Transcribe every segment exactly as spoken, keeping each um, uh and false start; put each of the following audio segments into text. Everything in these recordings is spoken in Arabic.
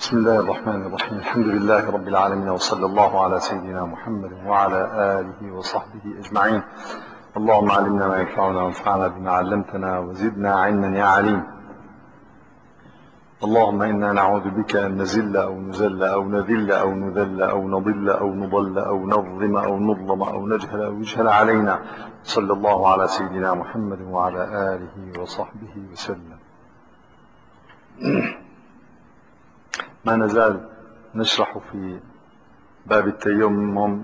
بسم الله الرحمن الرحيم. الحمد لله رب العالمين، وصلى الله على سيدنا محمد وعلى آله وصحبه أجمعين. اللهم علمنا ما ينفعنا وانفعنا بما علمتنا وزدنا علما يا عليم. اللهم إنا نعوذ بك أن نزل أو نزل أو نذل أو نذل أو نضل أو نضل أو نظلم أو نظلم أو نجهل أو يجهل علينا. صلى الله على سيدنا محمد وعلى آله وصحبه وسلم. ما نزال نشرح في باب التيمم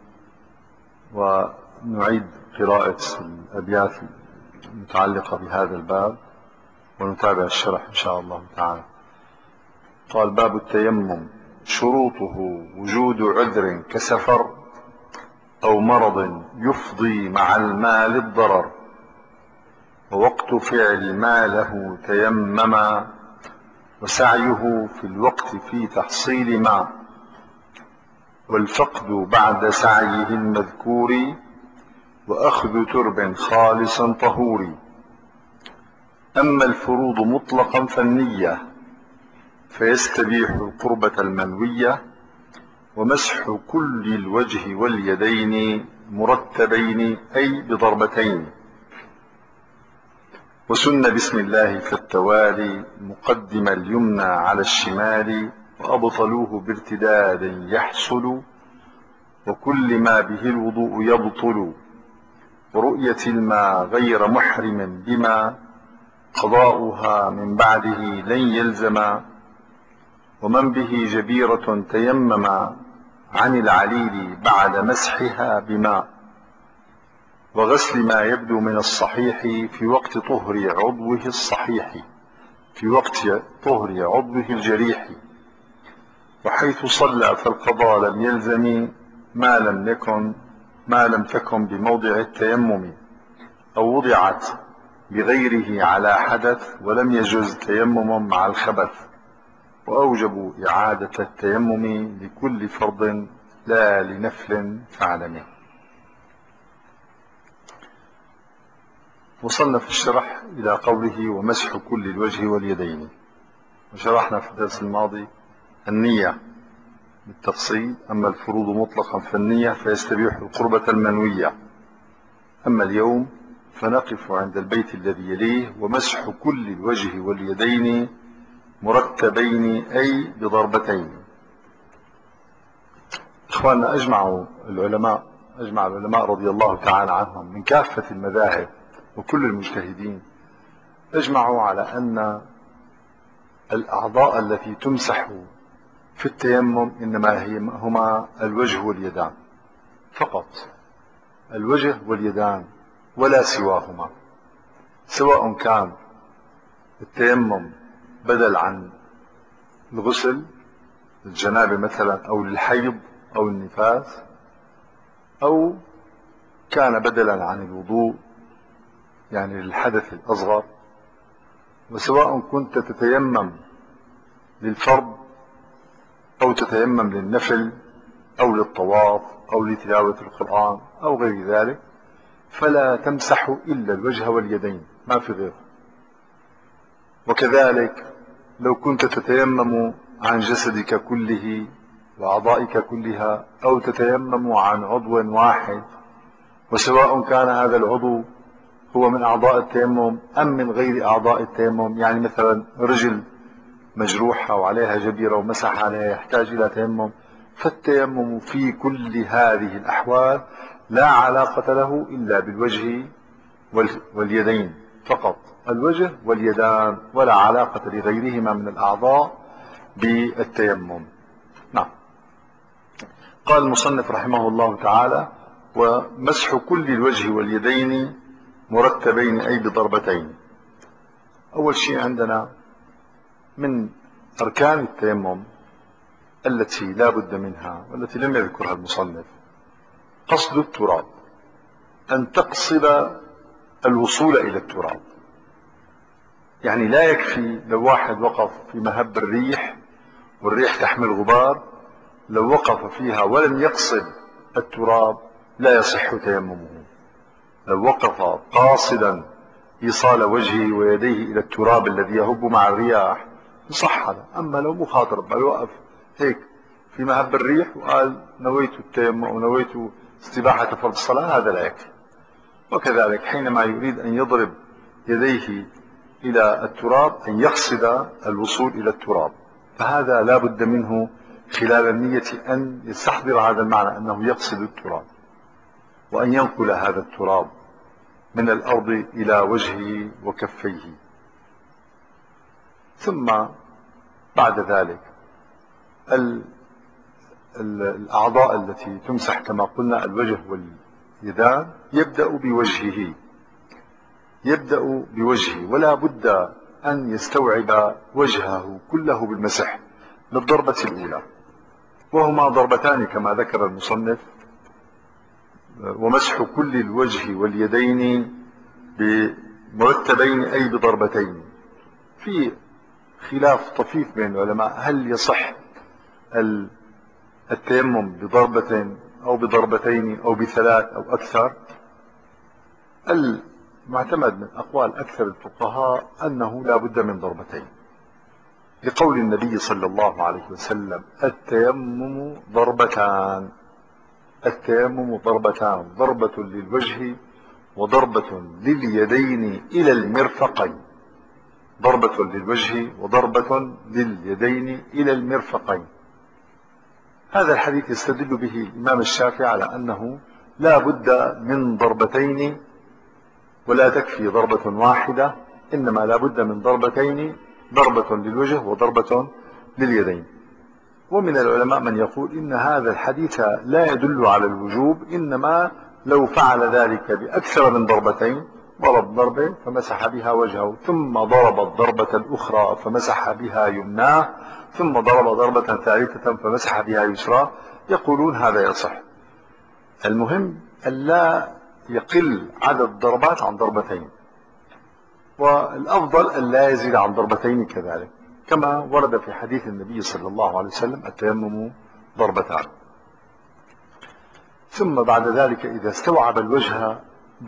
ونعيد قراءة الأبيات المتعلقة بهذا الباب ونتابع الشرح إن شاء الله تعالى. قال: باب التيمم: شروطه وجود عذر كسفر أو مرض يفضي مع الماء للضرر، ووقت فعل ما له تيمما، وسعيه في الوقت في تحصيل ما، والفقد بعد سعيه المذكور، وأخذ ترب خالص طهور. أما الفروض مطلقا فالنية، فيستبيح القربة المنوية، ومسح كل الوجه واليدين مرتبين أي بضربتين، وسن بسم الله في التوالي مقدم اليمنى على الشمال، وأبطلوه بارتداد يحصل، وكل ما به الوضوء يبطل، ورؤية الماء غير محرم بما قضاؤها من بعده لن يلزم، ومن به جبيرة تيمم عن العليل بعد مسحها بماء، وغسل ما يبدو من الصحيح في وقت طهر عضوه الصحيح في وقت طهر عضوه الجريح، وحيث صلى فالقضاء لم يلزم ما لم يكن ما لم تكن بموضع التيمم، أو وضعت بغيره على حدث ولم يجز تيمم مع الخبث، وأوجبوا إعادة التيمم لكل فرض لا لنفل فعلمه. وصلنا في الشرح إلى قوله: ومسح كل الوجه واليدين. وشرحنا في الدرس الماضي النية بالتفصيل. أما الفروض مطلقا فالنية فيستبيح القربة المنوية. أما اليوم فنقف عند البيت الذي يليه: ومسح كل الوجه واليدين مرتبين أي بضربتين. إخواننا، أجمعوا العلماء أجمع العلماء رضي الله تعالى عنهم من كافة المذاهب وكل المجتهدين اجمعوا على أن الأعضاء التي تمسح في التيمم إنما هي هما الوجه واليدان فقط، الوجه واليدان ولا سواهما، سواء كان التيمم بدل عن الغسل للجنابة مثلا أو للحيض أو النفاس، أو كان بدلا عن الوضوء يعني للحدث الأصغر، وسواء كنت تتيمم للفرض أو تتيمم للنفل أو للطواف أو لتلاوة القرآن أو غير ذلك، فلا تمسح إلا الوجه واليدين، ما في غيره. وكذلك لو كنت تتيمم عن جسدك كله وأعضائك كلها، أو تتيمم عن عضو واحد، وسواء كان هذا العضو هو من أعضاء التيمم أم من غير أعضاء التيمم، يعني مثلا رجل مجروحة وعليها جبيرة ومسح عليها يحتاج إلى تيمم، فالتيمم في كل هذه الأحوال لا علاقة له إلا بالوجه واليدين فقط، الوجه واليدان، ولا علاقة لغيرهما من الأعضاء بالتيمم. نعم. قال المصنف رحمه الله تعالى: ومسح كل الوجه واليدين مرتبين أي بضربتين. أول شيء عندنا من أركان التيمم التي لا بد منها والتي لم يذكرها المصنف قصد التراب، أن تقصد الوصول إلى التراب. يعني لا يكفي لو واحد وقف في مهب الريح والريح تحمل غبار، لو وقف فيها ولم يقصد التراب لا يصح تيممه. لو وقف قاصدا إيصال وجهه ويديه إلى التراب الذي يهب مع الرياح صح هذا. أما لو مخاطر بل وقف هيك في مهب الريح وقال نويت التيمم أو نويت استباحة فرض الصلاة، هذا لا يكفي. وكذلك حينما يريد أن يضرب يديه إلى التراب أن يقصد الوصول إلى التراب، فهذا لا بد منه خلال النية أن يستحضر هذا المعنى أنه يقصد التراب، وأن ينقل هذا التراب من الأرض إلى وجهه وكفيه. ثم بعد ذلك الأعضاء التي تمسح كما قلنا الوجه واليدان يبدأ بوجهه يبدأ بوجهه ولا بد أن يستوعب وجهه كله بالمسح للضربة الأولى، وهما ضربتان كما ذكر المصنف، ومسح كل الوجه واليدين بمرتبين أي بضربتين. في خلاف طفيف بين العلماء هل يصح التيمم بضربة أو بضربتين أو بثلاث أو أكثر. المعتمد من أقوال أكثر الفقهاء أنه لا بد من ضربتين، لقول النبي صلى الله عليه وسلم التيمم ضربتان التيمم ضربتان ضربة للوجه وضربة لليدين إلى المرفقين ضربة للوجه وضربة لليدين إلى المرفقين. هذا الحديث يستدل به الإمام الشافعي على أنه لا بد من ضربتين ولا تكفي ضربة واحدة، إنما لا بد من ضربتين، ضربة للوجه وضربة لليدين. ومن العلماء من يقول إن هذا الحديث لا يدل على الوجوب، إنما لو فعل ذلك بأكثر من ضربتين، ضرب ضربة فمسح بها وجهه، ثم ضرب الضربة الأخرى فمسح بها يمناه، ثم ضرب ضربة ثالثة فمسح بها يسراه، يقولون هذا يصح. المهم ألا يقل عدد الضربات عن ضربتين، والأفضل أن لا يزيد عن ضربتين كذلك، كما ورد في حديث النبي صلى الله عليه وسلم التيمم ضربتان. ثم بعد ذلك إذا استوعب الوجه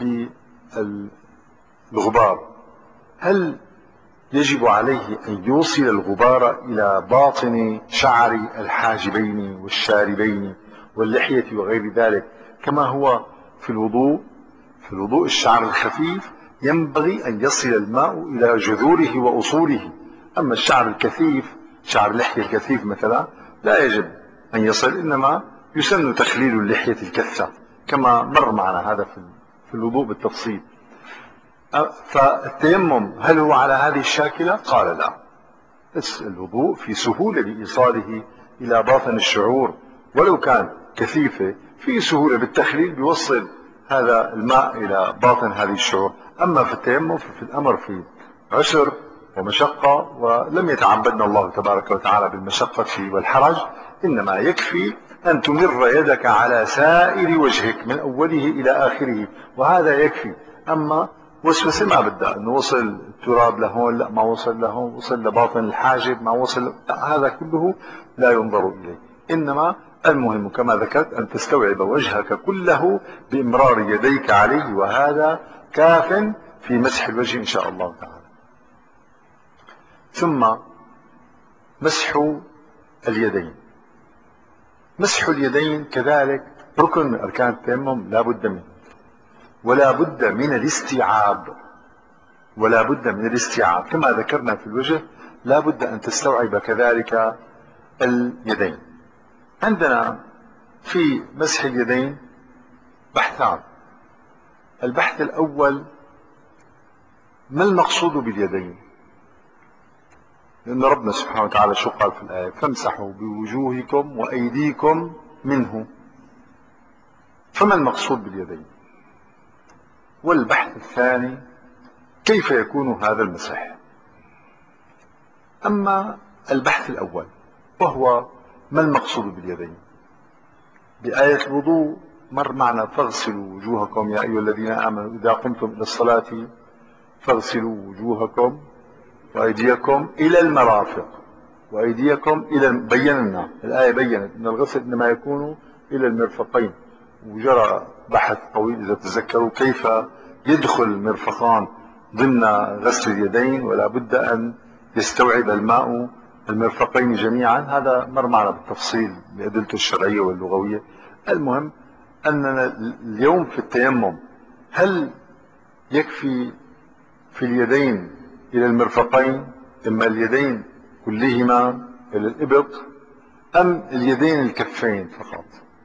بالغبار هل يجب عليه أن يوصل الغبار إلى باطن شعر الحاجبين والشاربين واللحية وغير ذلك كما هو في الوضوء؟ في الوضوء الشعر الخفيف ينبغي أن يصل الماء إلى جذوره وأصوله، أما الشعر الكثيف شعر اللحية الكثيف مثلا لا يجب أن يصل، إنما يسن تخليل اللحية الكثة كما مر معنا هذا في الوضوء بالتفصيل. فالتيمم هل هو على هذه الشاكلة؟ قال لا، بس الوضوء في سهولة لإيصاله إلى باطن الشعور، ولو كان كثيفة في سهولة بالتخليل بيوصل هذا الماء إلى باطن هذه الشعور. أما في التيمم ففي الأمر في عسر ومشقة، ولم يتعبدنا الله تبارك وتعالى بالمشقة والحرج، إنما يكفي أن تمر يدك على سائر وجهك من أوله إلى آخره، وهذا يكفي. أما وسوسة ما بدها أنه وصل التراب لهون، لا ما وصل لهون، وصل لباطن الحاجب ما وصل، هذا كله لا ينظر إليه، إنما المهم كما ذكرت أن تستوعب وجهك كله بإمرار يديك عليه، وهذا كاف في مسح الوجه إن شاء الله تعالى. ثم مسح اليدين. مسح اليدين كذلك ركن من أركان التيمم لا بد منه، ولا بد من الاستيعاب ولا بد من الاستيعاب كما ذكرنا في الوجه، لا بد أن تستوعب كذلك اليدين. عندنا في مسح اليدين بحثان. البحث الأول ما المقصود باليدين؟ لأن ربنا سبحانه وتعالى شو قال في الآية؟ فامسحوا بوجوهكم وأيديكم منه، فما المقصود باليدين؟ والبحث الثاني كيف يكون هذا المسح؟ أما البحث الأول وهو ما المقصود باليدين، بآية الوضوء مر معنا فاغسلوا وجوهكم يا أيها الذين آمنوا إذا قمتم إلى الصلاة فاغسلوا وجوهكم وأيديكم إلى المرافق، وأيديكم إلى، بينا الآية بيّنت أن الغسل إنما يكون إلى المرفقين، وجرى بحث طويل إذا تذكروا كيف يدخل المرفقان ضمن غسل اليدين، ولا بد أن يستوعب الماء المرفقين جميعا، هذا مر معنا بالتفصيل بأدلته الشرعية واللغوية. المهم أننا اليوم في التيمم هل يكفي في اليدين إلى المرفقين، إما اليدين كلهما إلى الإبط، أم اليدين الكفين فقط؟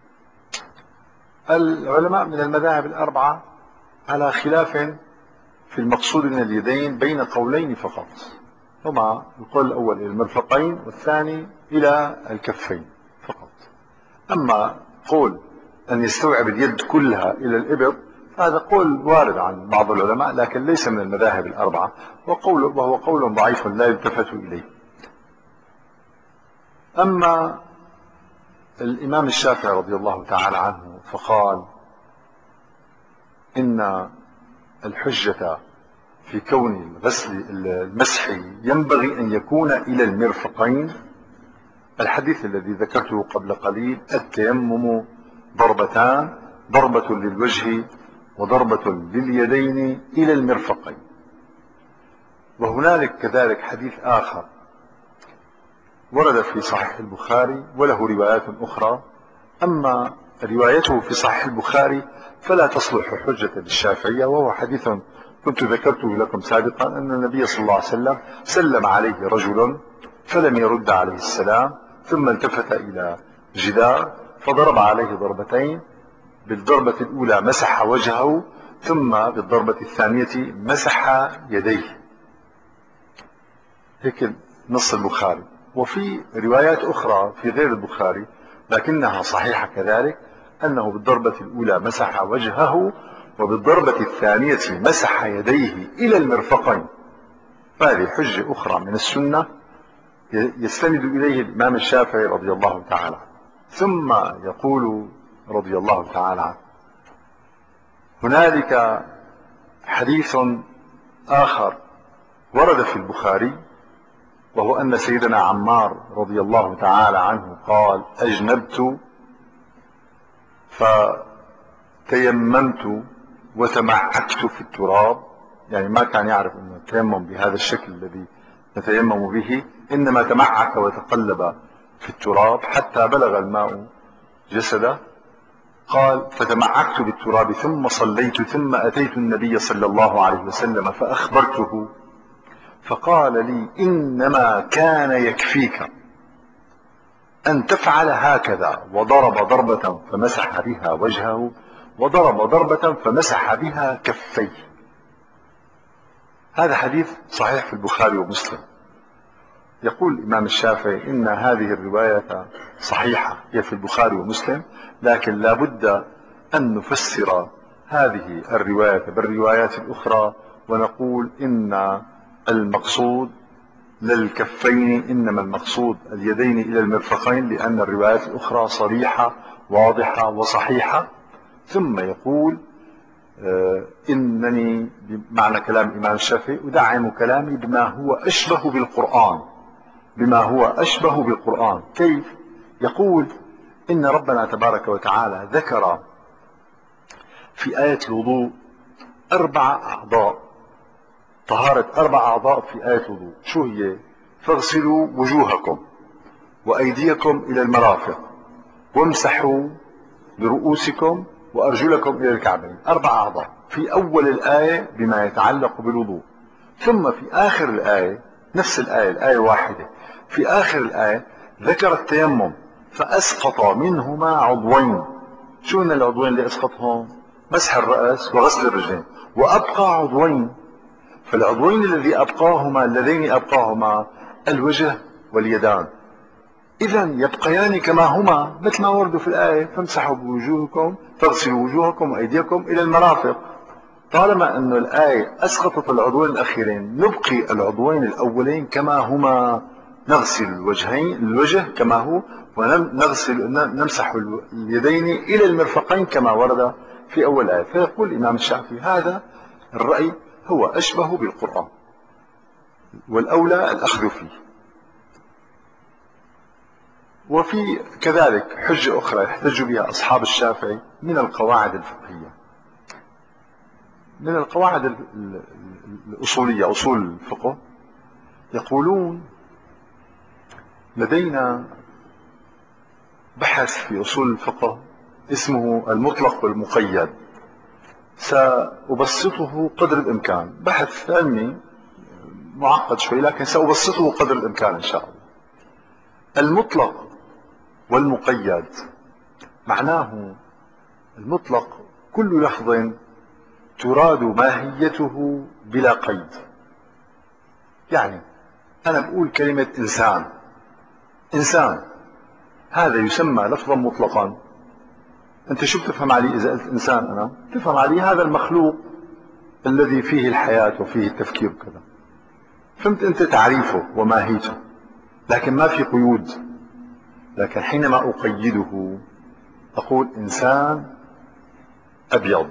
العلماء من المذاهب الأربعة على خلاف في المقصود من اليدين بين قولين فقط، هما القول الأول إلى المرفقين والثاني إلى الكفين فقط. أما قول أن يستوعب اليد كلها إلى الإبط هذا قول وارد عن بعض العلماء لكن ليس من المذاهب الأربعة، وقول وهو قول ضعيف لا يلتفت إليه. أما الإمام الشافعي رضي الله تعالى عنه فقال إن الحجة في كون الغسل المسح ينبغي أن يكون إلى المرفقين الحديث الذي ذكرته قبل قليل: التيمم ضربتان، ضربة للوجه وضربة لليدين إلى المرفقين. وهنالك كذلك حديث آخر ورد في صحيح البخاري وله روايات أخرى، أما روايته في صحيح البخاري فلا تصلح حجة للشافعية، وهو حديث كنت ذكرته لكم سابقا أن النبي صلى الله عليه وسلم سلم عليه رجل فلم يرد عليه السلام، ثم التفت إلى جدار فضرب عليه ضربتين، بالضربة الأولى مسح وجهه، ثم بالضربة الثانية مسح يديه. هيك نص البخاري. وفي روايات أخرى في غير البخاري لكنها صحيحة كذلك أنه بالضربة الأولى مسح وجهه وبالضربة الثانية مسح يديه إلى المرفقين. هذه حجة أخرى من السنة يستند إليه الإمام الشافعي رضي الله تعالى. ثم يقول رضي الله تعالى عنه: هنالك حديث آخر ورد في البخاري وهو أن سيدنا عمار رضي الله تعالى عنه قال: أجنبت فتيممت وتمعكت في التراب، يعني ما كان يعرف أن التيمم بهذا الشكل الذي نتيمم به، إنما تمعك وتقلب في التراب حتى بلغ الماء جسده. قال: فتمعكت بالتراب ثم صليت، ثم أتيت النبي صلى الله عليه وسلم فأخبرته، فقال لي: إنما كان يكفيك أن تفعل هكذا، وضرب ضربة فمسح بها وجهه، وضرب ضربة فمسح بها كفيه. هذا حديث صحيح في البخاري ومسلم. يقول الإمام الشافعي إن هذه الرواية صحيحة، هي في البخاري ومسلم، لكن لا بد أن نفسر هذه الرواية بالروايات الأخرى ونقول إن المقصود للكفين، إنما المقصود اليدين إلى المرفقين، لأن الروايات الأخرى صريحة واضحة وصحيحة. ثم يقول: آه إنني بمعنى كلام الإمام الشافعي أدعم كلامي بما هو أشبه بالقرآن، بما هو أشبه بالقرآن. كيف؟ يقول: إن ربنا تبارك وتعالى ذكر في آية الوضوء أربع أعضاء، طهارة أربع أعضاء في آية الوضوء. شو هي؟ فاغسلوا وجوهكم وأيديكم إلى المرافق وامسحوا برؤوسكم وأرجلكم إلى الكعبين. أربع أعضاء في أول الآية بما يتعلق بالوضوء. ثم في آخر الآية، نفس الآية، الآية واحدة، في آخر الآية ذكر التيمم فأسقط منهما عضوين. شو هن العضوين اللي أسقطهم؟ مسح الرأس وغسل الرجلين، وأبقى عضوين. فالعضوين الذي أبقاهما اللذين أبقاهما الوجه واليدان، إذا يبقيان كما هما مثل ما وردوا في الآية: فامسحوا بوجوهكم، فاغسلوا وجوهكم وأيديكم إلى المرافق. طالما أن الآية أسقطت العضوين الأخيرين، نبقي العضوين الأولين كما هما، نغسل الوجهين الوجه كما هو، ونغسل نمسح اليدين إلى المرفقين كما ورد في أول آية. فيقول الإمام الشافعي: هذا الرأي هو أشبه بالقرآن، والأولى الأخذ فيه. وفي كذلك حجة أخرى يحتج بها أصحاب الشافعي من القواعد الفقهية، من القواعد الأصولية، أصول الفقه، يقولون لدينا بحث في أصول الفقه اسمه المطلق والمقيد، سأبسطه قدر الإمكان، بحث علمي معقد شوي لكن سأبسطه قدر الإمكان إن شاء الله. المطلق والمقيد معناه المطلق كل لفظ تراد ماهيته بلا قيد. يعني أنا بقول كلمة إنسان، إنسان هذا يسمى لفظا مطلقا. أنت شو بتفهم علي إذا قلت إنسان؟ أنا تفهم علي هذا المخلوق الذي فيه الحياة وفيه التفكير وكذا، فهمت أنت تعريفه وماهيته، لكن ما في قيود. لكن حينما أقيده أقول إنسان أبيض،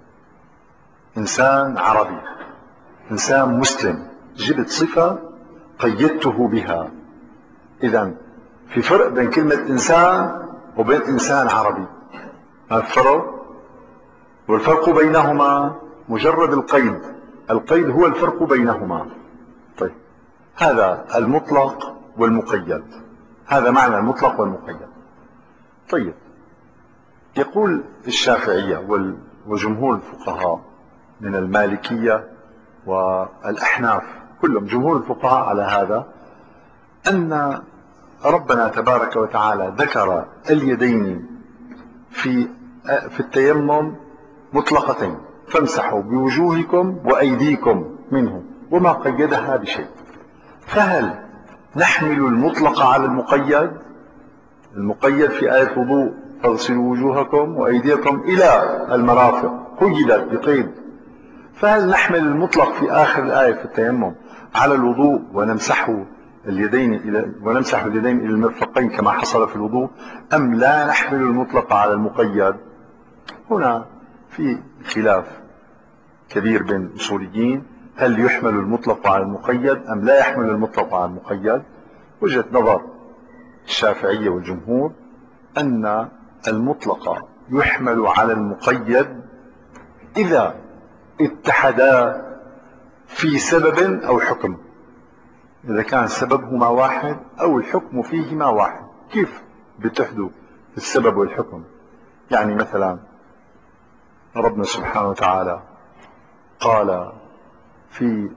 إنسان عربي، إنسان مسلم، جبت صفة قيدته بها. إذن في فرق بين كلمة إنسان وبين إنسان عربي، ما الفرق؟ والفرق بينهما مجرد القيد، القيد هو الفرق بينهما. طيب هذا المطلق والمقيد، هذا معنى المطلق والمقيد. طيب يقول الشافعية وجمهور الفقهاء من المالكية والأحناف كلهم جمهور الفقهاء على هذا، أن ربنا تبارك وتعالى ذكر اليدين في في التيمم مطلقتين، فامسحوا بوجوهكم وأيديكم منه، وما قيدها بشيء. فهل نحمل المطلق على المقيد؟ المقيد في آية الوضوء فاغسلوا وجوهكم وأيديكم إلى المرافق قيدت بقيد، فهل نحمل المطلق في آخر الآية في التيمم على الوضوء ونمسح اليدين إلى ونمسح اليدين إلى المرفقين كما حصل في الوضوء، أم لا نحمل المطلق على المقيد؟ هنا في خلاف كبير بين الأصوليين، هل يحمل المطلق على المقيد أم لا يحمل المطلق على المقيد؟ وجهة نظر الشافعية والجمهور أن المطلق يحمل على المقيد إذا اتحدا في سبب أو حكم، إذا كان سببهما واحد أو الحكم فيهما واحد. كيف بيتحدوا السبب والحكم؟ يعني مثلا ربنا سبحانه وتعالى قال في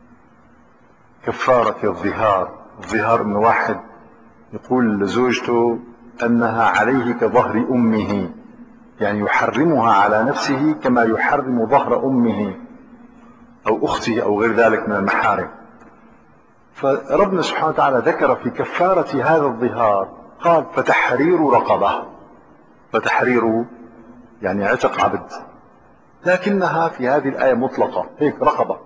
كفارة الظهار، الظهار إنه واحد يقول لزوجته أنها عليه كظهر أمه، يعني يحرمها على نفسه كما يحرم ظهر أمه أو أخته أو غير ذلك من المحارم. فربنا سبحانه وتعالى ذكر في كفارة هذا الظهار قال فتحرير رقبة، فتحرير يعني عتق عبد، لكنها في هذه الآية مطلقة هيك رقبة.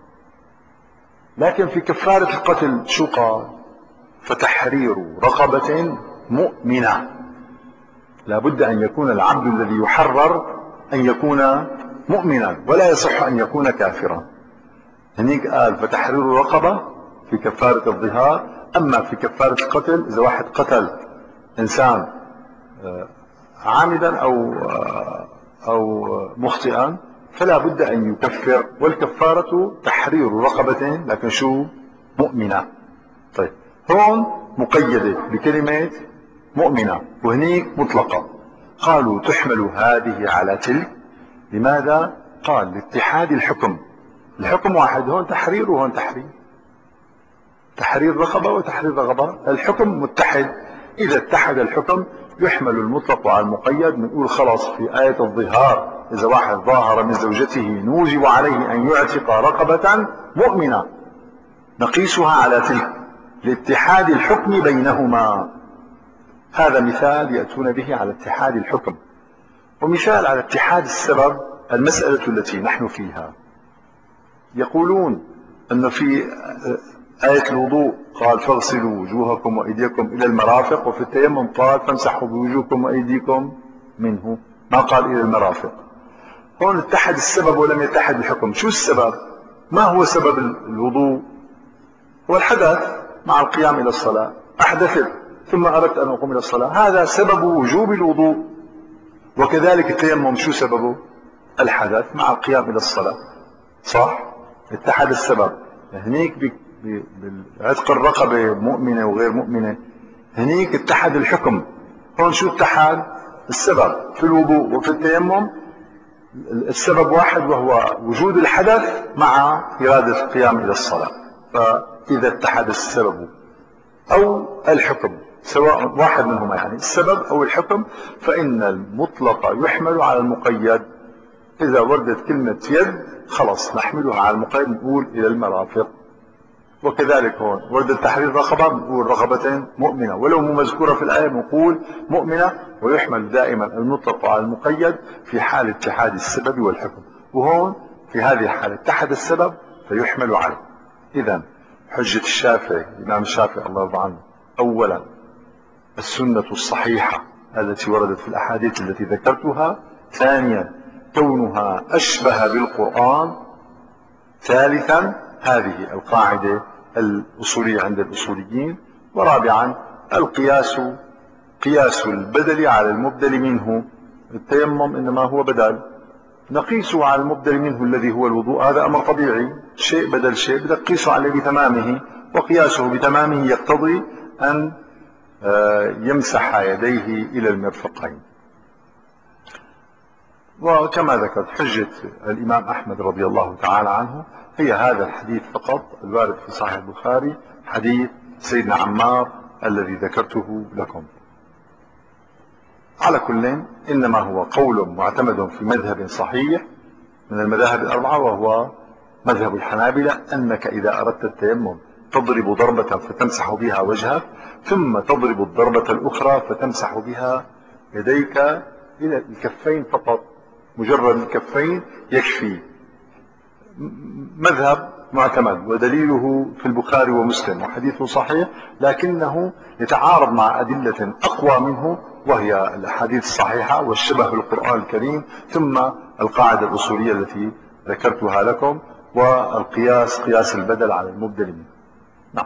لكن في كفارة القتل شو قال؟ فتحرير رقبة مؤمنة. لابد أن يكون العبد الذي يحرر أن يكون مؤمنا، ولا يصح أن يكون كافرا. هنيك قال فتحرير رقبة في كفارة الظهار. أما في كفارة القتل إذا واحد قتل إنسان عامدا أو أو مخطئا فلا بد أن يكفر، والكفارة تحرير رقبة لكن شو؟ مؤمنة. طيب هون مقيدة بكلمة مؤمنة وهنيك مطلقة. قالوا تحمل هذه على تلك. لماذا؟ قال لاتحاد الحكم، الحكم واحد، هون تحرير وهون تحرير، تحرير رقبة وتحرير رقبة، الحكم متحد. إذا اتحد الحكم يحمل المطلق على المقيد. بنقول خلاص في آية الظهار إذا واحد ظاهر من زوجته نوجب عليه أن يعتق رقبة مؤمنة، نقيسها على تلك لاتحاد الحكم بينهما. هذا مثال يأتون به على اتحاد الحكم. ومثال على اتحاد السبب المسألة التي نحن فيها. يقولون أن في آية الوضوء قال فاغسلوا وجوهكم وأيديكم إلى المرافق، وفي التيمم قال فامسحوا بوجوهكم وأيديكم منه، ما قال إلى المرافق. هون اتحد السبب ولم يتحد الحكم. شو السبب؟ ما هو سبب الوضوء؟ هو الحدث مع القيام إلى الصلاة، أحدثت ثم أردت أن أقوم إلى الصلاة، هذا سبب وجوب الوضوء. وكذلك التيمم شو سببه؟ الحدث مع القيام إلى الصلاة، صح؟ اتحد السبب. هنيك بعتق الرقبة مؤمنة وغير مؤمنة، هنيك اتحد الحكم. هون شو اتحد؟ السبب في الوضوء وفي التيمم السبب واحد، وهو وجود الحدث مع إرادة القيام إلى الصلاة. فإذا اتحد السبب أو الحكم، سواء واحد منهما يعني السبب أو الحكم، فإن المطلق يحمل على المقيد. إذا وردت كلمة يد خلص نحملها على المقيد، نقول إلى المرافق. وكذلك هون ورد تحرير رقبة، نقول رقبتين مؤمنة ولو مو مذكورة في الآية، نقول مؤمنة. ويحمل دائما المطلق على المقيد في حال اتحاد السبب والحكم. وهون في هذه الحالة اتحد السبب فيحمل عليه. إذن حجة الشافعي الإمام الشافعي الله يرضى عنه، أولا السنة الصحيحة التي وردت في الأحاديث التي ذكرتها، ثانيا كونها أشبه بالقرآن، ثالثا هذه القاعدة الأصولية عند الأصوليين، ورابعا القياس، قياس البدل على المبدل منه. التيمم إنما هو بدل، نقيسه على المبدل منه الذي هو الوضوء، هذا أمر طبيعي، شيء بدل شيء بدك تقيسه عليه بتمامه، وقياسه بتمامه يقتضي أن يمسح يديه إلى المرفقين. وكما ذكرت حجة الإمام أحمد رضي الله تعالى عنه هي هذا الحديث فقط الوارد في صحيح البخاري، حديث سيدنا عمار الذي ذكرته لكم. على كل إنما هو قول معتمد في مذهب صحيح من المذاهب الأربعة، وهو مذهب الحنابلة، أنك إذا أردت التيمم تضرب ضربة فتمسح بها وجهك، ثم تضرب الضربة الأخرى فتمسح بها يديك إلى الكفين فقط، مجرد الكفين يكفي. مذهب معتمد ودليله في البخاري ومسلم وحديثه صحيح، لكنه يتعارض مع أدلة أقوى منه، وهي الأحاديث الصحيحة والشبه بالقرآن الكريم، ثم القاعدة الأصولية التي ذكرتها لكم، والقياس قياس البدل على المبدل منه. نعم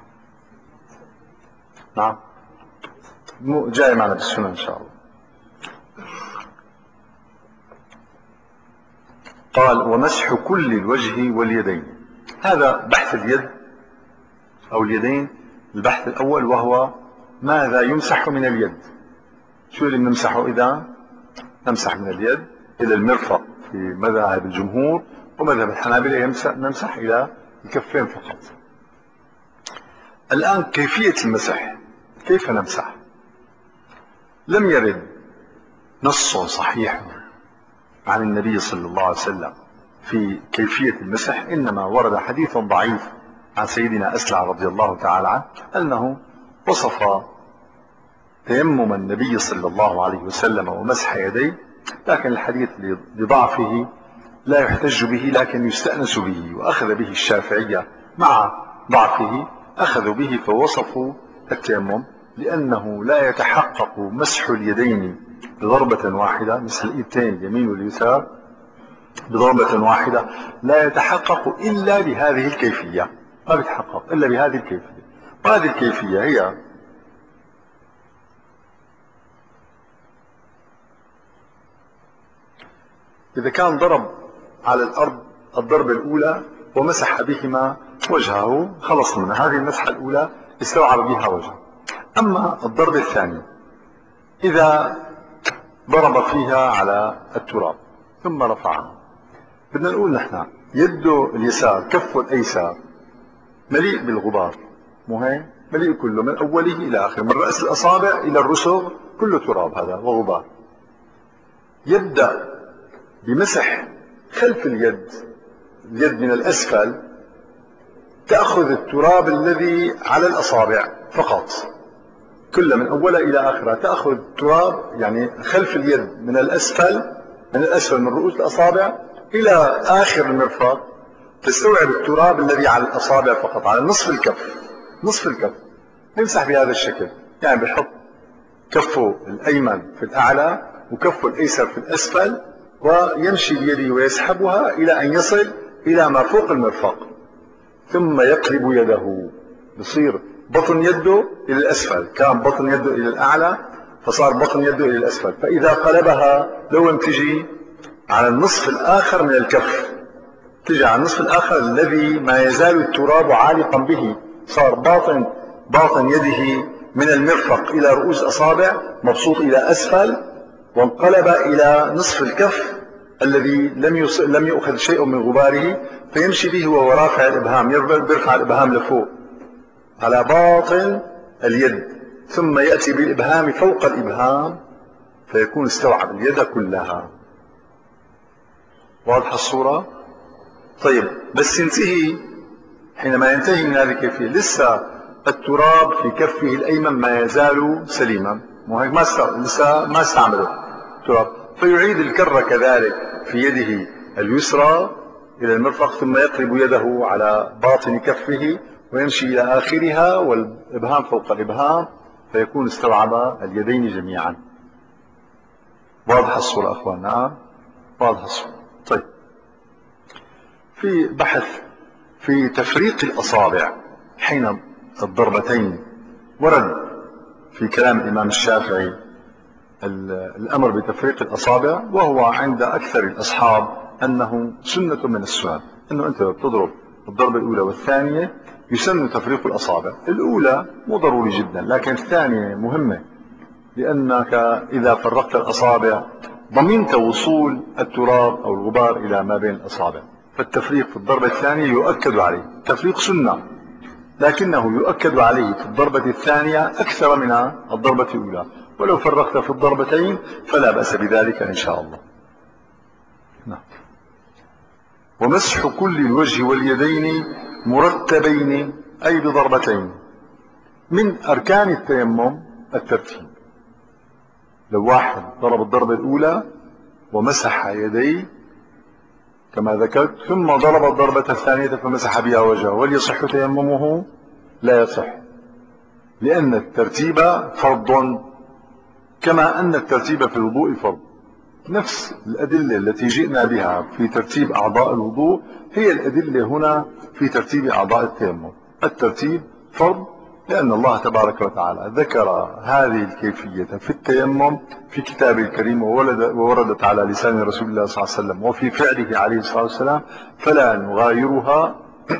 نعم جاي معنا بالسنة إن شاء الله. قال ومسح كل الوجه واليدين. هذا بحث اليد أو اليدين البحث الأول، وهو ماذا يمسح من اليد. شو اللي نمسحه؟ إذا نمسح من اليد إلى المرفق في مذاهب الجمهور، ومذهب الحنابلة يمسح نمسح إلى الكفين فقط. الآن كيفية المسح، كيف نمسح؟ لم يرد نص صحيح عن النبي صلى الله عليه وسلم في كيفية المسح، إنما ورد حديث ضعيف عن سيدنا أسلع رضي الله تعالى عنه أنه وصف تيمم النبي صلى الله عليه وسلم ومسح يديه، لكن الحديث لضعفه لا يحتج به، لكن يستأنس به، وأخذ به الشافعية مع ضعفه، أخذوا به فوصفوا التيمم، لأنه لا يتحقق مسح اليدين بضربة واحدة، مثل الإيدين اليمين واليسار بضربة واحدة، لا يتحقق إلا بهذه الكيفية، ما بيتحقق إلا بهذه الكيفية. وهذه الكيفية هي إذا كان ضرب على الأرض الضربة الأولى ومسح بهما وجهه خلص منها، هذه المسحة الأولى استوعب بها وجهه. أما الضربة الثانية إذا ضرب فيها على التراب ثم رفعها، بدنا نقول نحن يده اليسار كفه الأيسر مليء بالغبار، مو هيك؟ مليء كله من أوله إلى آخره، من رأس الأصابع إلى الرسغ كله تراب هذا وغبار. يبدأ بمسح خلف اليد، اليد من الأسفل تأخذ التراب الذي على الأصابع فقط، كله من أولها إلى آخرها تأخذ تراب، يعني خلف اليد من الأسفل، من الأسفل من رؤوس الأصابع إلى آخر المرفق، تستوعب التراب الذي على الأصابع فقط، على نصف الكف، نصف الكف يمسح بهذا الشكل، يعني بحط كفه الأيمن في الأعلى وكفه الأيسر في الأسفل، ويمشي بيده ويسحبها إلى أن يصل إلى ما فوق المرفق، ثم يقلب يده، يصير بطن يده إلى الأسفل، كان بطن يده إلى الأعلى فصار بطن يده إلى الأسفل، فإذا قلبها لو تجي على النصف الآخر من الكف، تجي على النصف الآخر الذي ما يزال التراب عالقا به، صار باطن باطن يده من المرفق إلى رؤوس أصابع مبسوط إلى أسفل، وانقلب إلى نصف الكف الذي لم لم يؤخذ شيء من غباره، فيمشي به وهو رافع الإبهام، يرفع الإبهام لفوق على باطن اليد، ثم يأتي بالإبهام فوق الإبهام فيكون استوعب اليد كلها. واضحة الصورة؟ طيب بس ينتهي، حينما ينتهي من هذه الكيفية لسه التراب في كفه الأيمن ما يزال سليما، وهيك ما لسه ما استعمله تراب، فيعيد الكرة كذلك في يده اليسرى إلى المرفق، ثم يقلب يده على باطن كفه ويمشي إلى آخرها والإبهام فوق الإبهام، فيكون استوعب اليدين جميعا. واضحة الصورة أخواننا؟ واضحة الصورة. طيب في بحث في تفريق الأصابع حين الضربتين، ورد في كلام الإمام الشافعي الأمر بتفريق الأصابع، وهو عند أكثر الأصحاب أنه سنة من السنن، أنه أنت بتضرب الضربة الأولى والثانية يسن تفريق الأصابع. الأولى مو ضروري جدا، لكن الثانية مهمة، لأنك إذا فرقت الأصابع ضمنت وصول التراب أو الغبار إلى ما بين الأصابع، فالتفريق في الضربة الثانية يؤكد عليه. تفريق سنة، لكنه يؤكد عليه في الضربة الثانية أكثر من الضربة الأولى، ولو فرقت في الضربتين فلا بأس بذلك إن شاء الله. نعم. ومسح كل الوجه واليدين مرتبين أي بضربتين. من أركان التيمم الترتيب، لو واحد ضرب الضربة الأولى ومسح يديه كما ذكرت، ثم ضرب الضربة الثانية فمسح بها وجهه، وليصح تيممه؟ لا يصح، لأن الترتيب فرض، كما أن الترتيب في الوضوء فرض. نفس الأدلة التي جئنا بها في ترتيب أعضاء الوضوء هي الأدلة هنا في ترتيب أعضاء التيمم. الترتيب فرض، لأن الله تبارك وتعالى ذكر هذه الكيفية في التيمم في كتابه الكريم، ووردت على لسان رسول الله صلى الله عليه وسلم وفي فعله عليه الصلاة والسلام، فلا نغايرها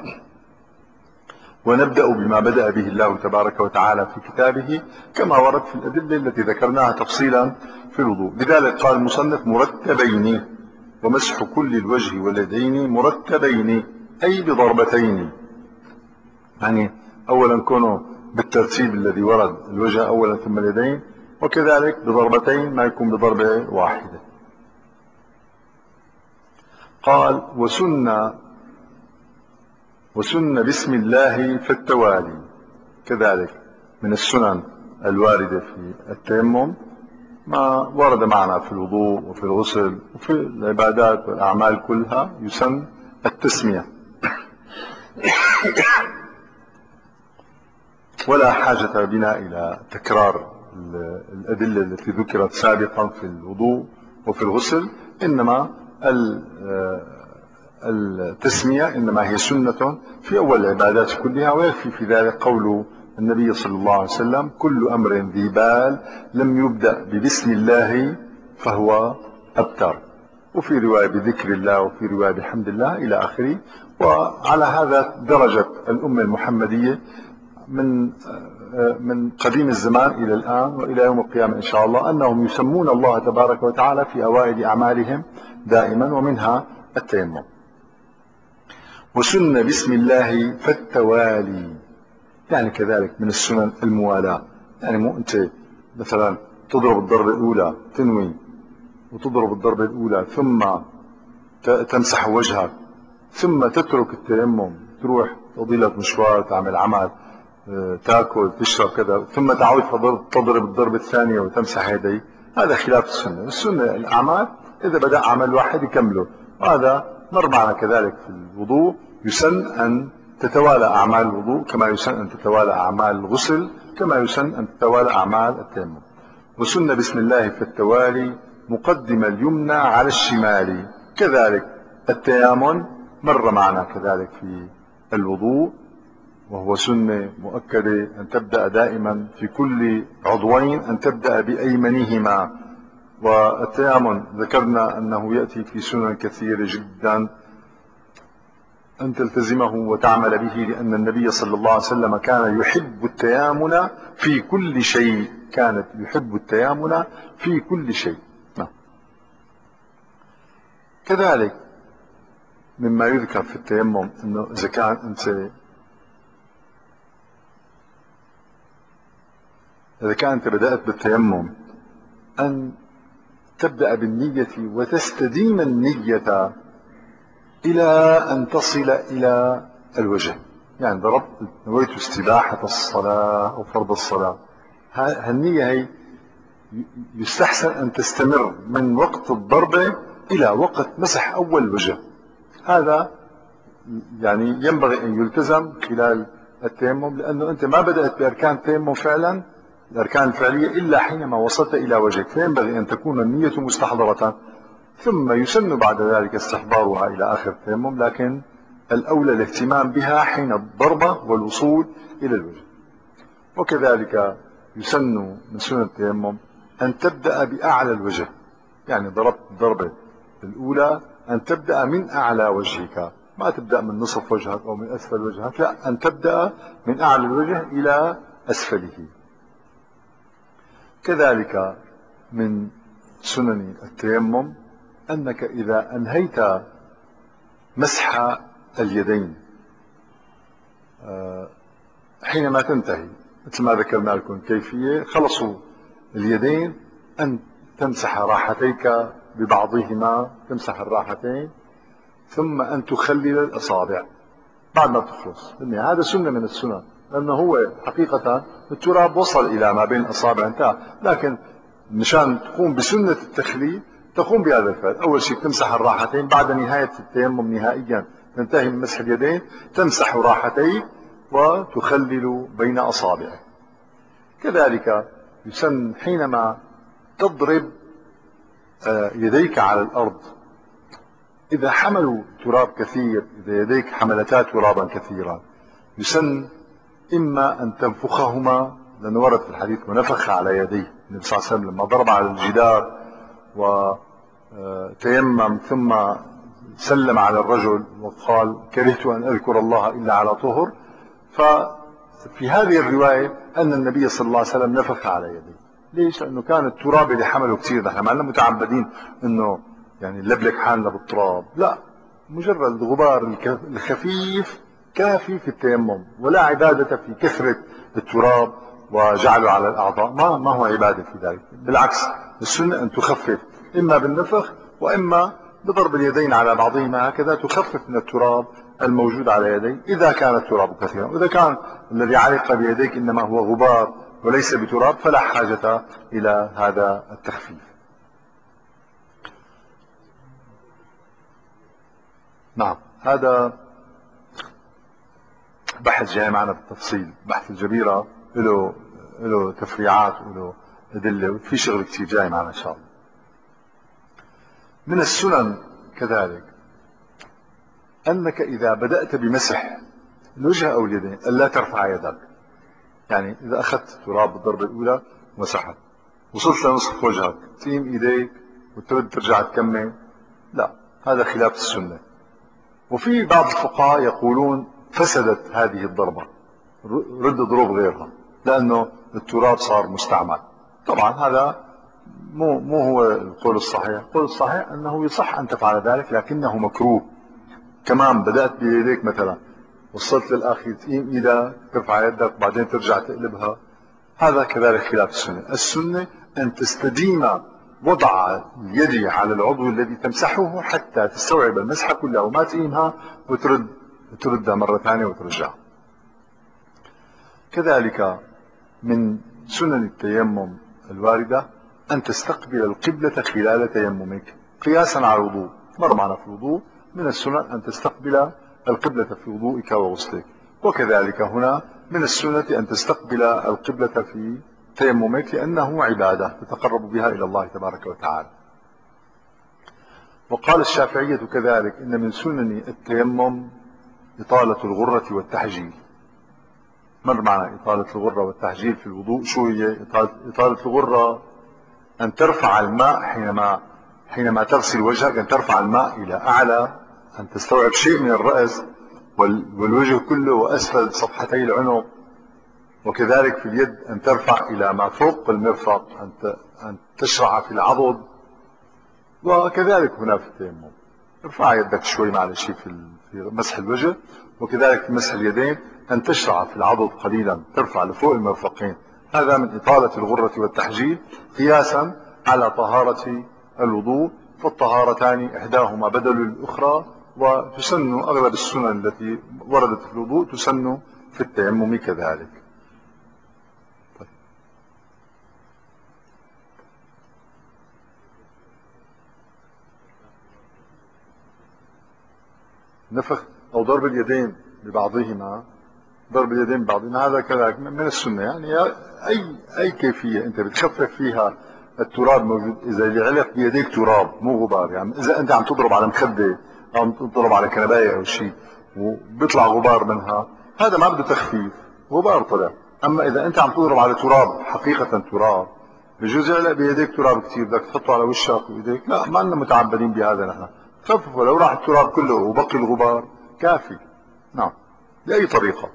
ونبدأ بما بدأ به الله تبارك وتعالى في كتابه، كما ورد في الأدلة التي ذكرناها تفصيلا في الوضوء. لذلك قال المصنف مرتبين، ومسح كل الوجه واليدين مرتبين أي بضربتين، يعني أولا كونوا بالترتيب الذي ورد، الوجه أولا ثم اليدين، وكذلك بضربتين ما يكون بضربة واحدة. قال وسن وسن بسم الله في التوالي، كذلك من السنن الواردة في التيمم ما ورد معنا في الوضوء وفي الغسل وفي العبادات والأعمال كلها، يسن التسمية، ولا حاجة بنا إلى تكرار الأدلة التي ذكرت سابقا في الوضوء وفي الغسل، إنما التسمية إنما هي سنة في أول العبادات كلها، ويكفي في ذلك قول النبي صلى الله عليه وسلم كل أمر ذي بال لم يبدأ ببسم الله فهو أبتر، وفي رواية بذكر الله، وفي رواية بحمد الله إلى آخره. وعلى هذا درجة الأمة المحمدية من من قديم الزمان إلى الآن وإلى يوم القيامة إن شاء الله، أنهم يسمون الله تبارك وتعالى في أوائل أعمالهم دائما، ومنها التيمم. وسن بسم الله فالتوالي، يعني كذلك من السنن الموالاة، يعني مو أنت مثلا تضرب الضربة الأولى تنوي وتضرب الضربة الأولى ثم تمسح وجهك ثم تترك التيمم تروح تقضي لك مشوار تعمل عمل تاكل تشرب كذا ثم تعود تضرب الضربة الثانية وتمسح يديك، هذا خلاف السنة. السنة الأعمال إذا بدأ عمل واحد يكمله، وهذا مر معنا كذلك في الوضوء، يسن أن تتوالى أعمال الوضوء كما يسن أن تتوالى أعمال الغسل، كما يسن أن تتوالى أعمال التيمم. وسن بسم الله في التوالي مقدم اليمنى على الشمال، كذلك التيامن مر معنا كذلك في الوضوء، وهو سنة مؤكدة أن تبدأ دائما في كل عضوين أن تبدأ بأيمنهما. والتيامن ذكرنا أنه يأتي في سنن كثيرة جدا، أن تلتزمه وتعمل به، لأن النبي صلى الله عليه وسلم كان يحب التيامن في كل شيء، كانت يحب التيامن في كل شيء. نعم. كذلك مما يذكر في التيمم أنه إذا كان أنت إذا كانت بدأت بالتيمم أن تبدأ بالنية وتستديم النية إلى أن تصل إلى الوجه. يعني ضربت نويت استباحة الصلاة أو فرض الصلاة، هالنية هي يستحسن أن تستمر من وقت الضربة إلى وقت مسح أول وجه. هذا يعني ينبغي أن يلتزم خلال التيمم، لأنه أنت ما بدأت بأركان التيمم فعلا، الأركان الفعلية، إلا حينما وصلت إلى وجهك، فينبغي أن تكون النية مستحضرة، ثم يسن بعد ذلك استحضارها إلى آخر التيمم، لكن الأولى الاهتمام بها حين الضربة والوصول إلى الوجه. وكذلك يسن من سنن التيمم أن تبدأ بأعلى الوجه، يعني ضربت الضربة الأولى أن تبدأ من أعلى وجهك، ما تبدأ من نصف وجهك أو من أسفل وجهك، لا، أن تبدأ من أعلى الوجه إلى أسفله. كذلك من سنن التيمم أنك إذا أنهيت مسح اليدين حينما تنتهي، مثل ما ذكرنا لكم كيفية، خلصوا اليدين أن تمسح راحتيك ببعضهما، تمسح الراحتين، ثم أن تخلل الأصابع بعد ما تخلص. هذا سنة من السنن، لأنه هو حقيقة التراب وصل إلى ما بين الأصابع انتهى، لكن مشان تقوم بسنة التخليل تقوم بهذا الفعل. أول شيء تمسح الراحتين بعد نهاية التيمم نهائيا، تنتهي من مسح اليدين، تمسح راحتيك وتخلل بين أصابعك. كذلك يسن حينما تضرب يديك على الأرض، إذا حملوا تراب كثير، إذا يديك حملتا ترابا كثيرا، يسن إما أن تنفخهما، لأنه ورد في الحديث ونفخ على يديه النبي صلى الله عليه وسلم لما ضرب على الجدار وتيمم ثم سلم على الرجل وقال كرهت أن أذكر الله إلا على طهر. ففي هذه الرواية أن النبي صلى الله عليه وسلم نفخ على يديه. ليش؟ لأنه كان التراب اللي حمله كثير، نحن ما لنا متعبدين أنه يعني نلبلك حالنا بالتراب، لا، مجرد الغبار الخفيف كافي في التيمم، ولا عبادة في كثرة التراب وجعله على الأعضاء، ما ما هو عبادة في ذلك، بالعكس السنة أن تخفف، إما بالنفخ وإما بضرب اليدين على بعضهما، هكذا تخفف من التراب الموجود على يديك إذا كان التراب كثيرا. وإذا كان الذي علق بيديك إنما هو غبار وليس بتراب فلا حاجة إلى هذا التخفيف. نعم، هذا بحث جاي معنا بالتفصيل، بحث الجبيرة له له تفريعات وله أدلة، وفي شغل كثير جاي معنا إن شاء الله. من السنن كذلك أنك إذا بدأت بمسح الوجه أو اليدين ألا ترفع يدك. يعني إذا أخذت تراب بالضربة الأولى ومسحت، وصلت لنصف وجهك، تقيم إيديك وترد ترجع تكمل، لا، هذا خلاف السنة. وفي بعض الفقهاء يقولون فسدت هذه الضربة، رد ضروب غيرها، لأنه التراب صار مستعمل. طبعا هذا مو مو هو القول الصحيح. القول الصحيح أنه يصح أن تفعل ذلك، لكنه مكروه. كمان بدأت بيديك مثلا، وصلت للآخر، تقيم إيدك، ترفع يدك، بعدين ترجع تقلبها، هذا كذلك خلاف السنة. السنة أن تستديم وضع اليد على العضو الذي تمسحه حتى تستوعب المسحة كلها، وما تقيمها وترد تردها مرة ثانية وترجع. كذلك من سنن التيمم الواردة أن تستقبل القبلة خلال تيممك قياسا على الوضوء. مر معنا في الوضوء من السنن أن تستقبل القبلة في وضوئك وغسلك، وكذلك هنا من السنة أن تستقبل القبلة في تيممك، لأنه عبادة تتقرب بها إلى الله تبارك وتعالى. وقال الشافعية كذلك إن من سنن التيمم إطالة الغرة والتحجيل. مر معنا إطالة الغرة والتحجيل في الوضوء. شو هي إطالة الغرة؟ أن ترفع الماء حينما حينما تغسل وجهك، أن ترفع الماء إلى أعلى، أن تستوعب شيء من الرأس والوجه كله وأسفل صفحتي العنق، وكذلك في اليد أن ترفع إلى ما فوق المرفق، أن تشرع في العضد. وكذلك هنا في التيمم ارفع يدك شوي معلش في مسح الوجه، وكذلك في مسح اليدين أن تشرع في العضد قليلا، ترفع لفوق المرفقين. هذا من إطالة الغرة والتحجيل قياسا على طهارة الوضوء، فالطهارتان إحداهما بدل الأخرى، وتسن أغلب السنن التي وردت في الوضوء تسن في التيمم كذلك. نفخ أو ضرب اليدين ببعضهما، ضرب اليدين ببعضهما هذا كذلك من السنة. يعني أي أي كيفية أنت بتخفف فيها التراب موجود. إذا اللي علق بيديك تراب مو غبار، يعني إذا أنت عم تضرب على مخدة أو عم تضرب على كنباية أو شيء وبيطلع غبار منها، هذا ما بده تخفيف، غبار طلع. أما إذا أنت عم تضرب على تراب حقيقة تراب، بجوز يعلق بيديك تراب كثير بدك تحطه على وشك وإيديك، لا ما لنا متعبدين بهذا نحن. خففوا، لو راح التراب كله وبقي الغبار كافي. نعم، بأي طريقة.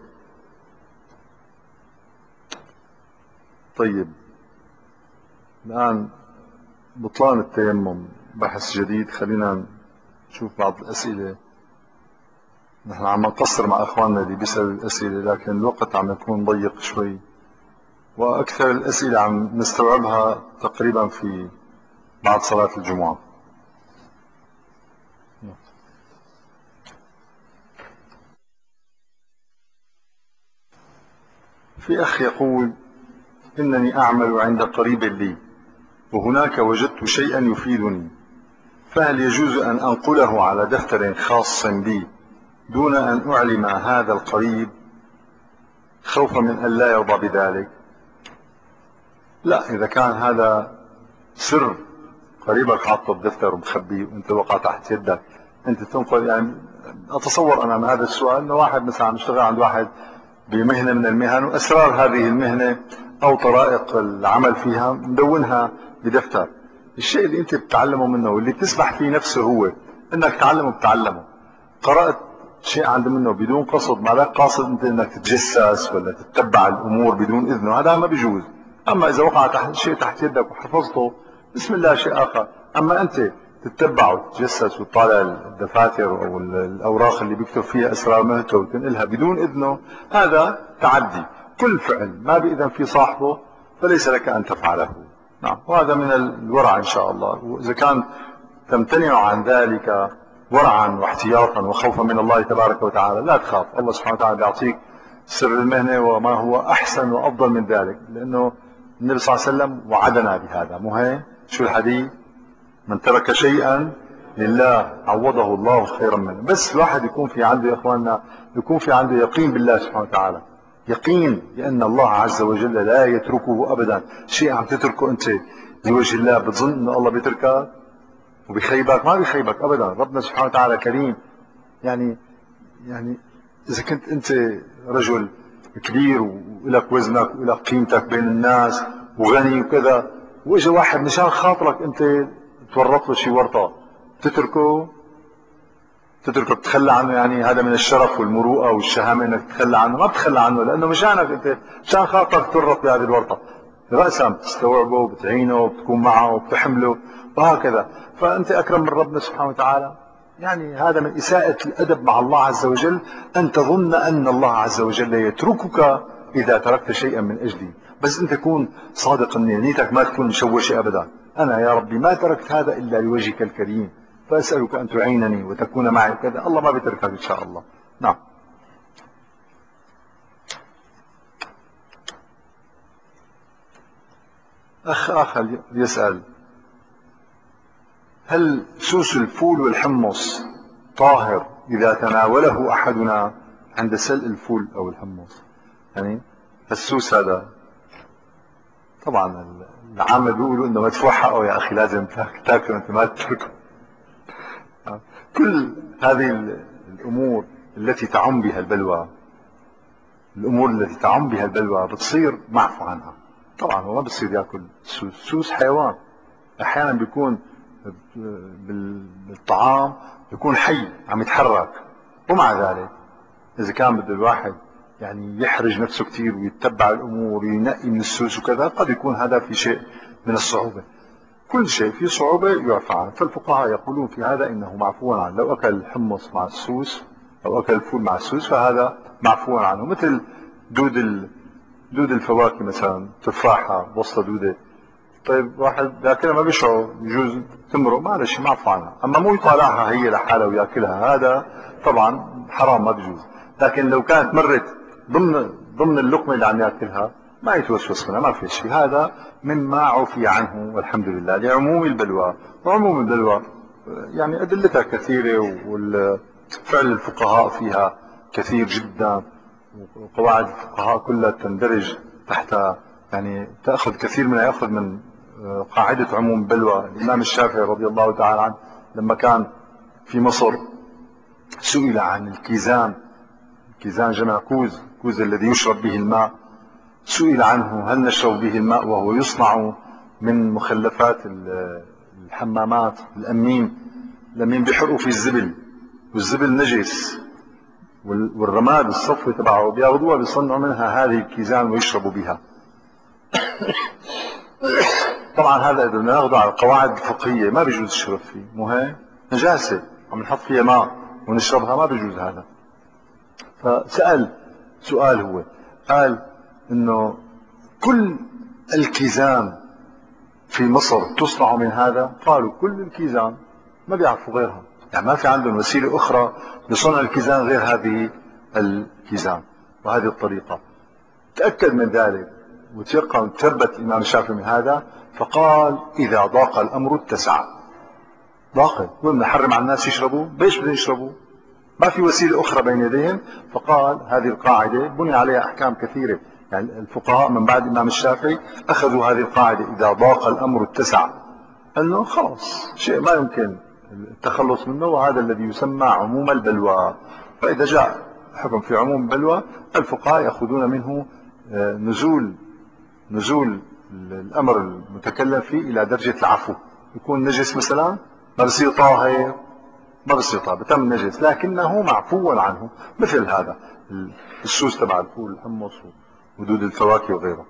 طيب الآن بطلان التيمم بحث جديد. خلينا نشوف بعض الأسئلة. نحن عم نقصر مع أخواننا اللي بيسألوا الأسئلة، لكن الوقت عم يكون ضيق شوي، وأكثر الأسئلة عم نستوعبها تقريبا في بعد صلاة الجمعة. في أخ يقول: إنني أعمل عند قريب لي، وهناك وجدت شيئا يفيدني، فهل يجوز أن أنقله على دفتر خاص بي دون أن أعلم هذا القريب خوفا من أن لا يرضى بذلك؟ لا، إذا كان هذا سر قريبك حاطه بدفتر ومخبيه وانت وقع تحت يدك، انت تنقل. يعني اتصور انا من هذا السؤال انه واحد مثلا عم يشتغل عند واحد بمهنه من المهن، واسرار هذه المهنه او طرائق العمل فيها مدونها بدفتر. الشيء اللي انت بتتعلمه منه واللي بتسمح فيه نفسه هو انك تعلمه بتعلمه. قرأت شيء عنده منه بدون قصد، ما لك قاصد انت انك تتجسس ولا تتبع الامور بدون اذنه، هذا ما بيجوز. اما اذا وقع تحت شيء تحت يدك وحفظته، بسم الله، شيء اخر. اما انت تتبع وتتجسس وتطالع الدفاتر او الاوراق اللي بيكتب فيها اسرار مهنته وتنقلها بدون اذنه، هذا تعدي. كل فعل ما باذن في صاحبه فليس لك ان تفعله. نعم، وهذا من الورع ان شاء الله. واذا كان تمتنع عن ذلك ورعا واحتياطا وخوفا من الله تبارك وتعالى، لا تخاف، الله سبحانه وتعالى بيعطيك سر المهنة وما هو أحسن وأفضل من ذلك، لأنه النبي صلى الله عليه وسلم وعدنا بهذا. مو هيك؟ شو الحديث؟ من ترك شيئا لله عوضه الله خيرا منه. بس الواحد يكون في عنده، يا اخواننا، يكون في عنده يقين بالله سبحانه وتعالى، يقين بأن الله عز وجل لا يتركه أبدا. شيء عم تتركه أنت لوجه الله بتظن أن الله بيتركك وبيخيبك؟ ما بيخيبك ابدا. ربنا سبحانه وتعالى كريم. يعني يعني اذا كنت انت رجل كبير ولك وزنك ولك قيمتك بين الناس وغني وكذا، واجا واحد مشان خاطرك انت تورط له شي ورطه، تتركه تتركه تتخلى عنه؟ يعني هذا من الشرف والمروءه والشهامه انك تتخلى عنه؟ ما بتتخلى عنه، لانه مشانك انت، مشان خاطرك تورط بهذه الورطه. رأسا بتستوعبه وبتعينه وبتكون معه وبتحمله وهكذا. فأنت أكرم من ربنا سبحانه وتعالى. يعني هذا من إساءة الأدب مع الله عز وجل أن تظن أن الله عز وجل يتركك إذا تركت شيئا من أجلي. بس أنت تكون صادق النية، نيتك ما تكون مشوشة أبدا. أنا يا ربي ما تركت هذا إلا لوجهك الكريم، فأسألك أن تعينني وتكون معي كذا. الله ما بيتركك إن شاء الله. نعم. أخ آخر يسأل: هل سوس الفول والحمص طاهر إذا تناوله أحدنا عند سلق الفول أو الحمص؟ يعني السوس هذا طبعا العامة بيقولوا إنه مدفوع حقه، يا أخي لازم تاكله أنت ما تتركه. كل هذه الأمور التي تعم بها البلوى، الأمور التي تعم بها البلوى بتصير معفو عنها. طبعا هو ما بصير ياكل سوس. سوس حيوان، أحيانا بيكون بالطعام يكون حي عم يتحرك، ومع ذلك إذا كان بده الواحد يعني يحرج نفسه كثير ويتبع الأمور وينقي من السوس وكذا، قد يكون هذا في شيء من الصعوبة. كل شيء فيه صعوبة يعفى عنه، فالفقهاء يقولون في هذا إنه معفو عنه. لو أكل الحمص مع السوس أو أكل الفول مع السوس فهذا معفو عنه، مثل دود ال... دود الفواكه مثلا، تفاحة وسط دودة، طيب واحد ياكلها ما بيشعر، يجوز تمرق معلش معفو عنها. أما مو يطالعها هي لحالها وياكلها، هذا طبعا حرام ما بيجوز. لكن لو كانت مرت ضمن ضمن اللقمة اللي عم ياكلها ما يتوسوس منها، ما في شيء، هذا مما عفي عنه والحمد لله لعموم البلوى. وعموم البلوى يعني أدلتها كثيرة، وفعل الفقهاء فيها كثير جدا، وقواعد الفقهاء كلها تندرج تحت، يعني تأخذ كثير منها، يأخذ من قاعدة عموم البلوى. الإمام الشافعي رضي الله تعالى عنه لما كان في مصر سئل عن الكيزان، كيزان جمع كوز، كوز الذي يشرب به الماء، سئل عنه هل نشرب به الماء وهو يصنع من مخلفات الحمامات، الأمين، الأمين بيحرقوا في الزبل، والزبل نجس، والرماد الصفوي تبعه بياخذوها بيصنعوا منها هذه الكيزان ويشربوا بها. طبعا هذا اذا بدنا ناخذه على القواعد الفقهيه ما بيجوز الشرب فيه، مو هيك؟ نجاسه عم نحط فيها ماء ونشربها، ما بيجوز هذا. فسأل سؤال، هو قال انه كل الكيزان في مصر تصنع من هذا؟ قالوا كل الكيزان، ما بيعرفوا غيرها، يعني ما في عندهم وسيله اخرى لصنع الكيزان غير هذه الكيزان وهذه الطريقه. تاكد من ذلك وتيقن ثبت الامام الشافعي من هذا، فقال اذا ضاق الامر اتسع. ضاق، وين نحرم على الناس يشربوا؟ ليش بدهم يشربوا؟ ما في وسيله اخرى بين يديهم. فقال هذه القاعده بني عليها احكام كثيره، يعني الفقهاء من بعد الامام الشافعي اخذوا هذه القاعده اذا ضاق الامر اتسع، انه خلاص شيء ما يمكن التخلص منه، وهذا الذي يسمى عموم البلوى. فاذا جاء حكم في عموم البلوى الفقهاء ياخذون منه نزول نزول الامر المتكلم فيه الى درجه العفو. يكون نجس مثلا ما بصير طاهر، ما بصير طاهر، بتم نجس لكنه معفو عنه، مثل هذا السوس تبع الفول، الحمص، ودود الفواكه وغيره.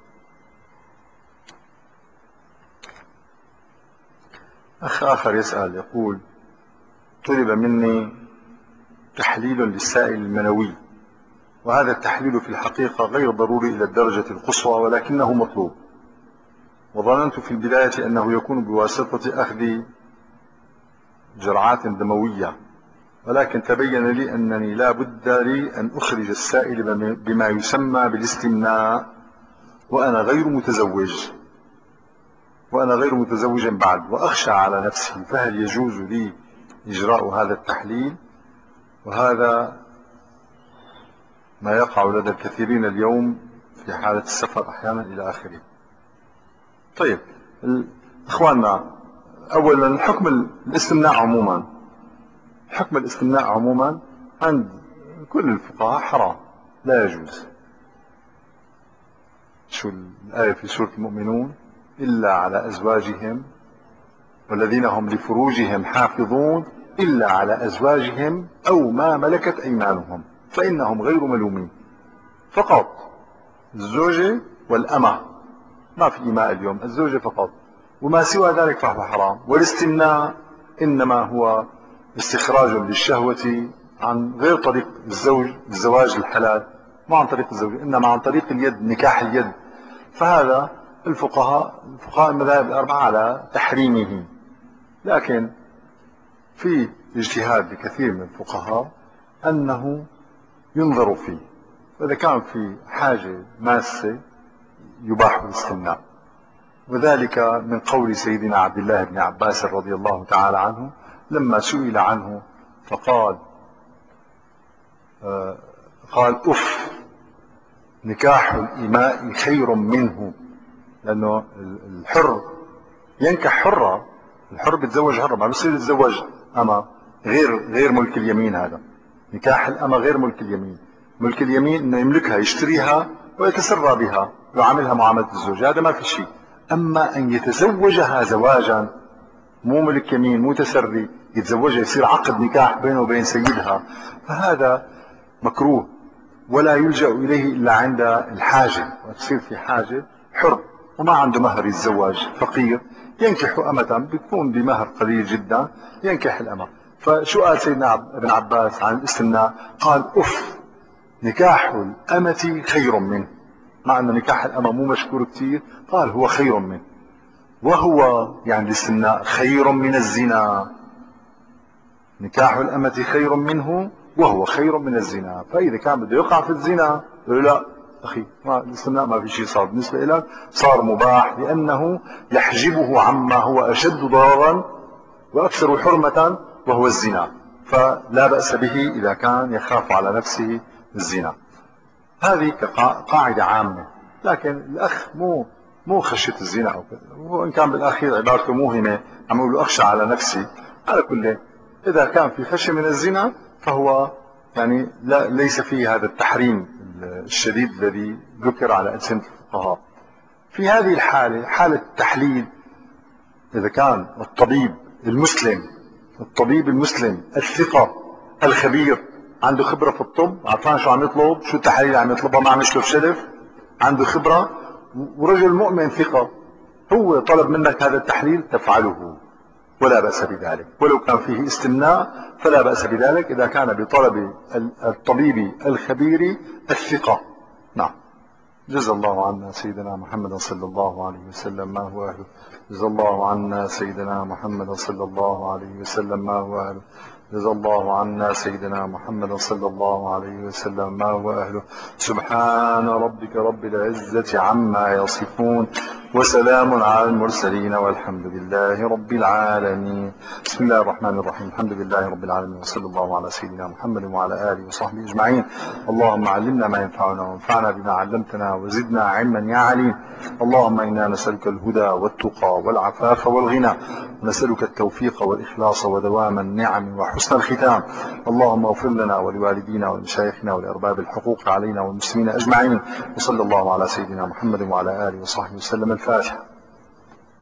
أخ آخر يسأل يقول طلب مني تحليل للسائل المنوي، وهذا التحليل في الحقيقة غير ضروري إلى الدرجة القصوى ولكنه مطلوب، وظننت في البداية أنه يكون بواسطة أخذ جرعات دموية، ولكن تبين لي أنني لا بد لي أن أخرج السائل بما يسمى بالاستمناء، وأنا غير متزوج وأنا غير متزوج بعد، وأخشى على نفسي، فهل يجوز لي إجراء هذا التحليل؟ وهذا ما يقع لدى الكثيرين اليوم في حالة السفر أحيانا إلى آخره. طيب إخواننا، أولا حكم الاستمناء عموما، حكم الاستمناء عموما عند كل الفقهاء حرام، لا يجوز. شو الآية في سورة المؤمنون؟ إلا على أزواجهم والذين هم لفروجهم حافظون إلا على أزواجهم أو ما ملكت أيمانهم فإنهم غير ملومين. فقط الزوجة والأمة، ما في إيماء اليوم، الزوجة فقط، وما سوى ذلك فهو حرام. والاستمناء إنما هو استخراج للشهوة عن غير طريق الزوج، الزواج الحلال، ما عن طريق الزوج، إنما عن طريق اليد، نكاح اليد. فهذا الفقهاء فقهاء المذاهب الأربعة على تحريمه، لكن في اجتهاد لكثير من الفقهاء أنه ينظر فيه، وإذا كان في حاجة ماسة يباح الاستمناء، وذلك من قول سيدنا عبد الله بن عباس رضي الله تعالى عنه لما سئل عنه فقال آه قال أف نكاح الإماء خير منه، لأنه الحر ينكح حرة، الحر بيتزوج حرة، ما بصير يتزوج أما، غير غير ملك اليمين. هذا نكاح الأمة غير ملك اليمين. ملك اليمين انه يملكها، يشتريها ويتسرى بها ويعاملها معاملة الزوج، هذا ما في شيء. اما ان يتزوجها زواجا مو ملك يمين، مو تسري، يتزوجها يصير عقد نكاح بينه وبين سيدها، فهذا مكروه ولا يلجأ إليه إلا عند الحاجة، وتصير في حاجة. حر وما عنده مهر يتزوج، فقير، ينكح أمة بيكون بمهر قليل جدا، ينكح الأمة. فشو قال سيدنا ابن عباس عن الاستمناء؟ قال أف، نكاح الأمة خير منه، مع أن نكاح الأمة مو مشكور كتير، قال هو خير منه. وهو يعني الاستمناء خير من الزنا، نكاح الأمة خير منه وهو خير من الزنا. فإذا كان بده يقع في الزنا يقول لا أخي، ما الاستمناء ما في شيء صار بالنسبة لك، صار مباح، لأنه يحجبه عما هو أشد ضررا وأكثر حرمة وهو الزنا، فلا بأس به إذا كان يخاف على نفسه الزنا. هذه قاعدة عامة. لكن الأخ مو مو خشية الزنا أو كذا، وإن كان بالأخير عبارته موهمة، عم يقول أخشى على نفسي. على كل، إذا كان في خشية من الزنا فهو يعني لا ليس فيه هذا التحريم الشديد الذي ذكر على ألسنة الفقهاء. في هذه الحالة، حالة التحليل، إذا كان الطبيب المسلم الطبيب المسلم الثقة الخبير عنده خبرة في الطب، عارفان شو عم يطلب، شو التحاليل اللي عم يطلبها، ما عم يشلف شلف، عنده خبرة، ورجل مؤمن ثقة، هو طلب منك هذا التحليل تفعله ولا بأس بذلك. ولو كان فيه استمناء فلا بأس بذلك إذا كان بطلب الطبيب الخبير الثقة. نعم. جزا الله عنا سيدنا محمد صلى الله عليه وسلم ما هو أهله. جزا الله عنا سيدنا محمد صلى الله عليه وسلم ما هو أهله. جزا الله عنا سيدنا محمد صلى الله عليه وسلم ما هو أهله. سبحان ربك رب العزة عما يصفون، وسلام على المرسلين، والحمد لله رب العالمين. بسم الله الرحمن الرحيم. الحمد لله رب العالمين، وصلى الله على سيدنا محمد وعلى آله وصحبه أجمعين. اللهم علمنا ما ينفعنا، وانفعنا بما علمتنا، وزدنا علما يا عليم. اللهم إنا نسألك الهدى والتقى والعفاف والغنى، ونسألك التوفيق والإخلاص ودوام النعم وحسن الختام. اللهم اغفر لنا ولوالدينا ولمشايخنا ولأرباب الحقوق علينا والمسلمين أجمعين. وصلى الله على سيدنا محمد وعلى آله وصحبه وسلم. الفاتحة.